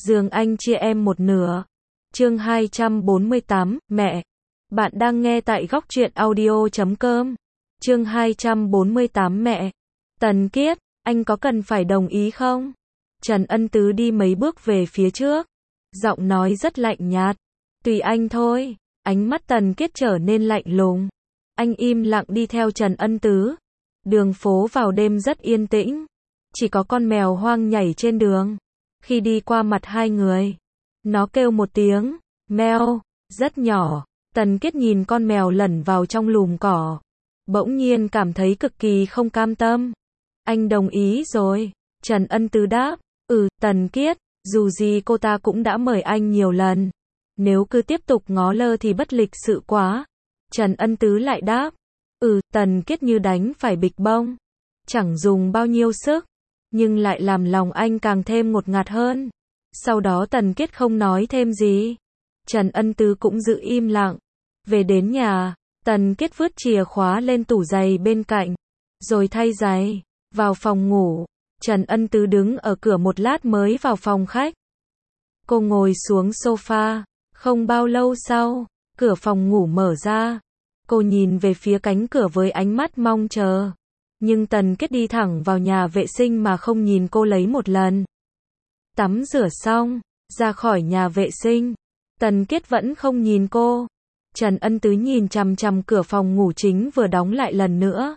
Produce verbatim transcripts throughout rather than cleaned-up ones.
giường anh chia em một nửa. Chương hai trăm bốn mươi tám, mẹ. Bạn đang nghe tại góc truyện audio chấm com. Chương hai trăm bốn mươi tám mẹ. Tần Kiết, anh có cần phải đồng ý không? Trần Ân Tứ đi mấy bước về phía trước. Giọng nói rất lạnh nhạt. Tùy anh thôi. Ánh mắt Tần Kiết trở nên lạnh lùng. Anh im lặng đi theo Trần Ân Tứ. Đường phố vào đêm rất yên tĩnh. Chỉ có con mèo hoang nhảy trên đường. Khi đi qua mặt hai người, nó kêu một tiếng, meo, rất nhỏ. Tần Kiết nhìn con mèo lẩn vào trong lùm cỏ. Bỗng nhiên cảm thấy cực kỳ không cam tâm. Anh đồng ý rồi. Trần Ân Tứ đáp, ừ, Tần Kiết, dù gì cô ta cũng đã mời anh nhiều lần. Nếu cứ tiếp tục ngó lơ thì bất lịch sự quá. Trần Ân Tứ lại đáp, ừ, Tần Kiết như đánh phải bịch bông. Chẳng dùng bao nhiêu sức, nhưng lại làm lòng anh càng thêm ngột ngạt hơn. Sau đó Tần Kiết không nói thêm gì. Trần Ân Tứ cũng giữ im lặng. Về đến nhà, Tần Kiết vứt chìa khóa lên tủ giày bên cạnh, rồi thay giày, vào phòng ngủ. Trần Ân Tứ đứng ở cửa một lát mới vào phòng khách. Cô ngồi xuống sofa. Không bao lâu sau, cửa phòng ngủ mở ra. Cô nhìn về phía cánh cửa với ánh mắt mong chờ. Nhưng Tần Kiết đi thẳng vào nhà vệ sinh mà không nhìn cô lấy một lần. Tắm rửa xong, ra khỏi nhà vệ sinh, Tần Kiết vẫn không nhìn cô. Trần Ân Tứ nhìn chằm chằm cửa phòng ngủ chính vừa đóng lại lần nữa.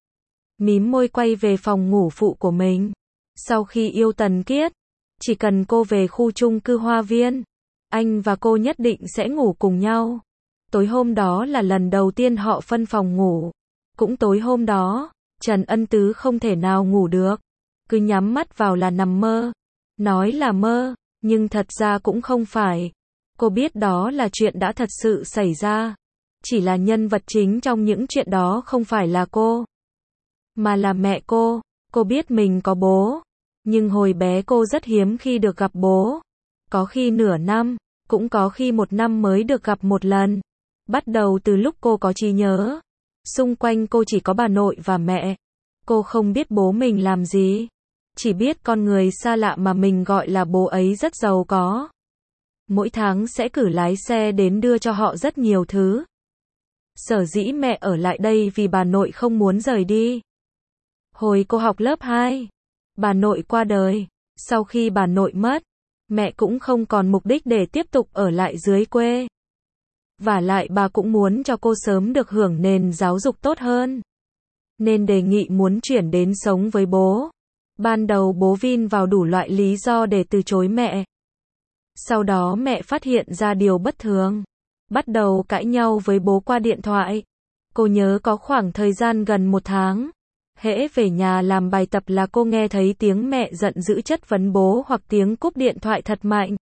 Mím môi quay về phòng ngủ phụ của mình. Sau khi yêu Tần Kiết, chỉ cần cô về khu chung cư Hoa Viên, anh và cô nhất định sẽ ngủ cùng nhau. Tối hôm đó là lần đầu tiên họ phân phòng ngủ. Cũng tối hôm đó, Trần Ân Tứ không thể nào ngủ được. Cứ nhắm mắt vào là nằm mơ. Nói là mơ, nhưng thật ra cũng không phải. Cô biết đó là chuyện đã thật sự xảy ra. Chỉ là nhân vật chính trong những chuyện đó không phải là cô, mà là mẹ cô. Cô biết mình có bố, nhưng hồi bé cô rất hiếm khi được gặp bố. Có khi nửa năm, cũng có khi một năm mới được gặp một lần. Bắt đầu từ lúc cô có trí nhớ, xung quanh cô chỉ có bà nội và mẹ. Cô không biết bố mình làm gì, chỉ biết con người xa lạ mà mình gọi là bố ấy rất giàu có. Mỗi tháng sẽ cử lái xe đến đưa cho họ rất nhiều thứ. Sở dĩ mẹ ở lại đây vì bà nội không muốn rời đi. Hồi cô học lớp hai, bà nội qua đời. Sau khi bà nội mất, mẹ cũng không còn mục đích để tiếp tục ở lại dưới quê. Vả lại bà cũng muốn cho cô sớm được hưởng nền giáo dục tốt hơn, nên đề nghị muốn chuyển đến sống với bố. Ban đầu bố vin vào đủ loại lý do để từ chối mẹ. Sau đó mẹ phát hiện ra điều bất thường, bắt đầu cãi nhau với bố qua điện thoại. Cô nhớ có khoảng thời gian gần một tháng, hễ về nhà làm bài tập là cô nghe thấy tiếng mẹ giận dữ chất vấn bố hoặc tiếng cúp điện thoại thật mạnh.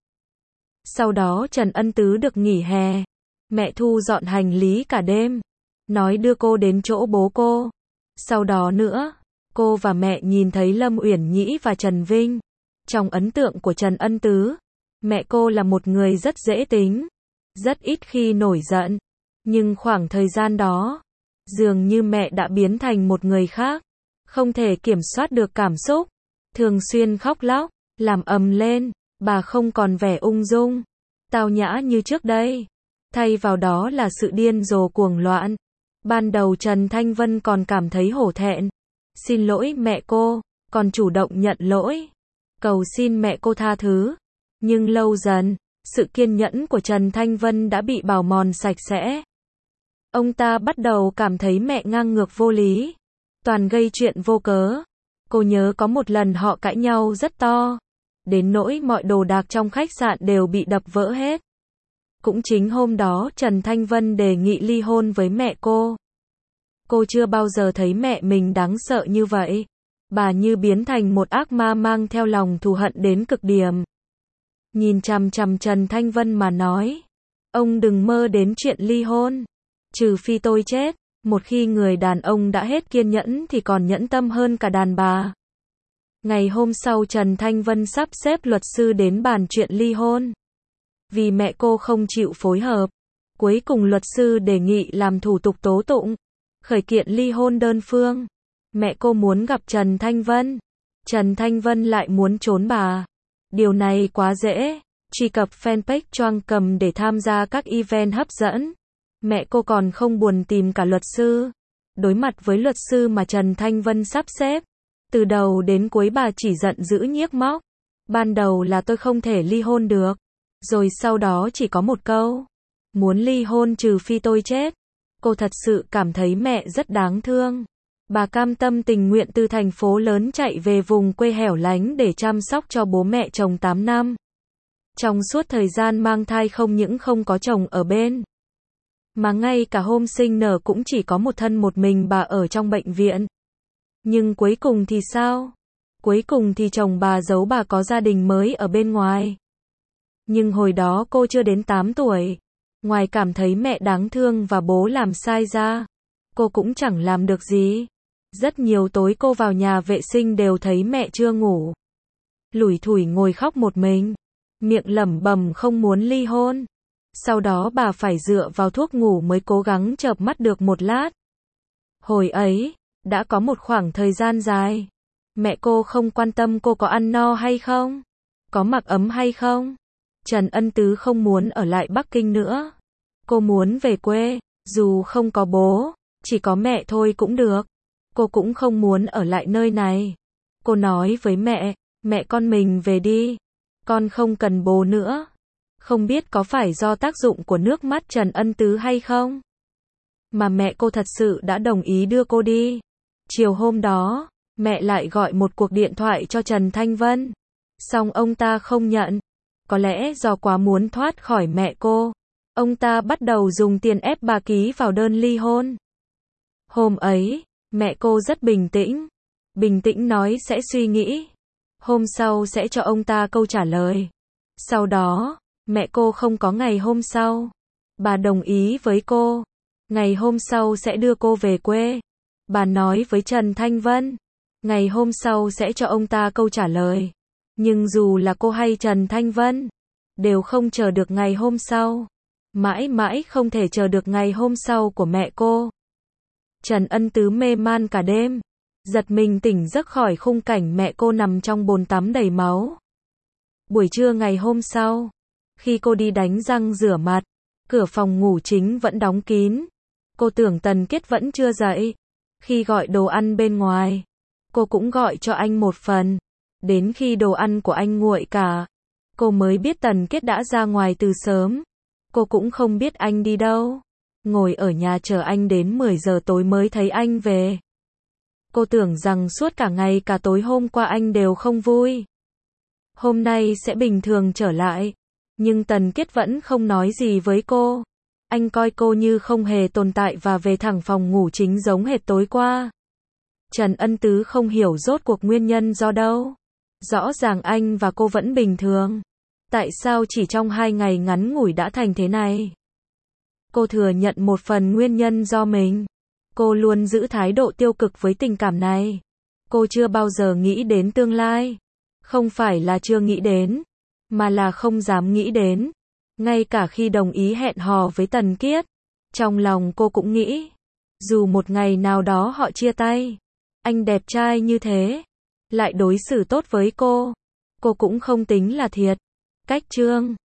Sau đó Trần Ân Tứ được nghỉ hè. Mẹ thu dọn hành lý cả đêm, nói đưa cô đến chỗ bố cô. Sau đó nữa, cô và mẹ nhìn thấy Lâm Uyển Nhĩ và Trần Vinh. Trong ấn tượng của Trần Ân Tứ, mẹ cô là một người rất dễ tính, rất ít khi nổi giận. Nhưng khoảng thời gian đó, dường như mẹ đã biến thành một người khác, không thể kiểm soát được cảm xúc, thường xuyên khóc lóc, làm ầm lên. Bà không còn vẻ ung dung, tao nhã như trước đây. Thay vào đó là sự điên rồ cuồng loạn. Ban đầu Trần Thanh Vân còn cảm thấy hổ thẹn, xin lỗi mẹ cô, còn chủ động nhận lỗi, cầu xin mẹ cô tha thứ. Nhưng lâu dần, sự kiên nhẫn của Trần Thanh Vân đã bị bào mòn sạch sẽ. Ông ta bắt đầu cảm thấy mẹ ngang ngược vô lý, toàn gây chuyện vô cớ. Cô nhớ có một lần họ cãi nhau rất to, đến nỗi mọi đồ đạc trong khách sạn đều bị đập vỡ hết. Cũng chính hôm đó Trần Thanh Vân đề nghị ly hôn với mẹ cô. Cô chưa bao giờ thấy mẹ mình đáng sợ như vậy. Bà như biến thành một ác ma mang theo lòng thù hận đến cực điểm. Nhìn chằm chằm Trần Thanh Vân mà nói, ông đừng mơ đến chuyện ly hôn. Trừ phi tôi chết. Một khi người đàn ông đã hết kiên nhẫn thì còn nhẫn tâm hơn cả đàn bà. Ngày hôm sau Trần Thanh Vân sắp xếp luật sư đến bàn chuyện ly hôn. Vì mẹ cô không chịu phối hợp, cuối cùng luật sư đề nghị làm thủ tục tố tụng, khởi kiện ly hôn đơn phương. Mẹ cô muốn gặp Trần Thanh Vân, Trần Thanh Vân lại muốn trốn bà. Điều này quá dễ. Truy cập fanpage Choang Cầm để tham gia các event hấp dẫn. Mẹ cô còn không buồn tìm cả luật sư. Đối mặt với luật sư mà Trần Thanh Vân sắp xếp, từ đầu đến cuối bà chỉ giận dữ nhiếc móc. Ban đầu là tôi không thể ly hôn được. Rồi sau đó chỉ có một câu. Muốn ly hôn trừ phi tôi chết. Cô thật sự cảm thấy mẹ rất đáng thương. Bà cam tâm tình nguyện từ thành phố lớn chạy về vùng quê hẻo lánh để chăm sóc cho bố mẹ chồng tám năm. Trong suốt thời gian mang thai không những không có chồng ở bên, mà ngay cả hôm sinh nở cũng chỉ có một thân một mình bà ở trong bệnh viện. Nhưng cuối cùng thì sao? Cuối cùng thì chồng bà giấu bà có gia đình mới ở bên ngoài. Nhưng hồi đó cô chưa đến tám tuổi. Ngoài cảm thấy mẹ đáng thương và bố làm sai ra, cô cũng chẳng làm được gì. Rất nhiều tối cô vào nhà vệ sinh đều thấy mẹ chưa ngủ. Lủi thủi ngồi khóc một mình, miệng lẩm bẩm không muốn ly hôn. Sau đó bà phải dựa vào thuốc ngủ mới cố gắng chợp mắt được một lát. Hồi ấy, đã có một khoảng thời gian dài, mẹ cô không quan tâm cô có ăn no hay không, có mặc ấm hay không. Trần Ân Tứ không muốn ở lại Bắc Kinh nữa. Cô muốn về quê, dù không có bố, chỉ có mẹ thôi cũng được. Cô cũng không muốn ở lại nơi này. Cô nói với mẹ, mẹ con mình về đi. Con không cần bố nữa. Không biết có phải do tác dụng của nước mắt Trần Ân Tứ hay không, mà mẹ cô thật sự đã đồng ý đưa cô đi. Chiều hôm đó, mẹ lại gọi một cuộc điện thoại cho Trần Thanh Vân. Xong ông ta không nhận. Có lẽ do quá muốn thoát khỏi mẹ cô, ông ta bắt đầu dùng tiền ép bà ký vào đơn ly hôn. Hôm ấy, mẹ cô rất bình tĩnh. Bình tĩnh nói sẽ suy nghĩ. Hôm sau sẽ cho ông ta câu trả lời. Sau đó, mẹ cô không có ngày hôm sau. Bà đồng ý với cô. Ngày hôm sau sẽ đưa cô về quê. Bà nói với Trần Thanh Vân. Ngày hôm sau sẽ cho ông ta câu trả lời. Nhưng dù là cô hay Trần Thanh Vân, đều không chờ được ngày hôm sau. Mãi mãi không thể chờ được ngày hôm sau của mẹ cô. Trần Ân Tứ mê man cả đêm. Giật mình tỉnh giấc khỏi khung cảnh mẹ cô nằm trong bồn tắm đầy máu. Buổi trưa ngày hôm sau, khi cô đi đánh răng rửa mặt, cửa phòng ngủ chính vẫn đóng kín. Cô tưởng Tần Kiết vẫn chưa dậy. Khi gọi đồ ăn bên ngoài, cô cũng gọi cho anh một phần. Đến khi đồ ăn của anh nguội cả, cô mới biết Tần Kiết đã ra ngoài từ sớm. Cô cũng không biết anh đi đâu. Ngồi ở nhà chờ anh đến mười giờ tối mới thấy anh về. Cô tưởng rằng suốt cả ngày cả tối hôm qua anh đều không vui. Hôm nay sẽ bình thường trở lại. Nhưng Tần Kiết vẫn không nói gì với cô. Anh coi cô như không hề tồn tại và về thẳng phòng ngủ chính giống hệt tối qua. Trần Ân Tứ không hiểu rốt cuộc nguyên nhân do đâu. Rõ ràng anh và cô vẫn bình thường. Tại sao chỉ trong hai ngày ngắn ngủi đã thành thế này? Cô thừa nhận một phần nguyên nhân do mình. Cô luôn giữ thái độ tiêu cực với tình cảm này. Cô chưa bao giờ nghĩ đến tương lai. Không phải là chưa nghĩ đến, mà là không dám nghĩ đến. Ngay cả khi đồng ý hẹn hò với Tần Kiết, trong lòng cô cũng nghĩ, dù một ngày nào đó họ chia tay, anh đẹp trai như thế, lại đối xử tốt với cô, cô cũng không tính là thiệt. Cách chương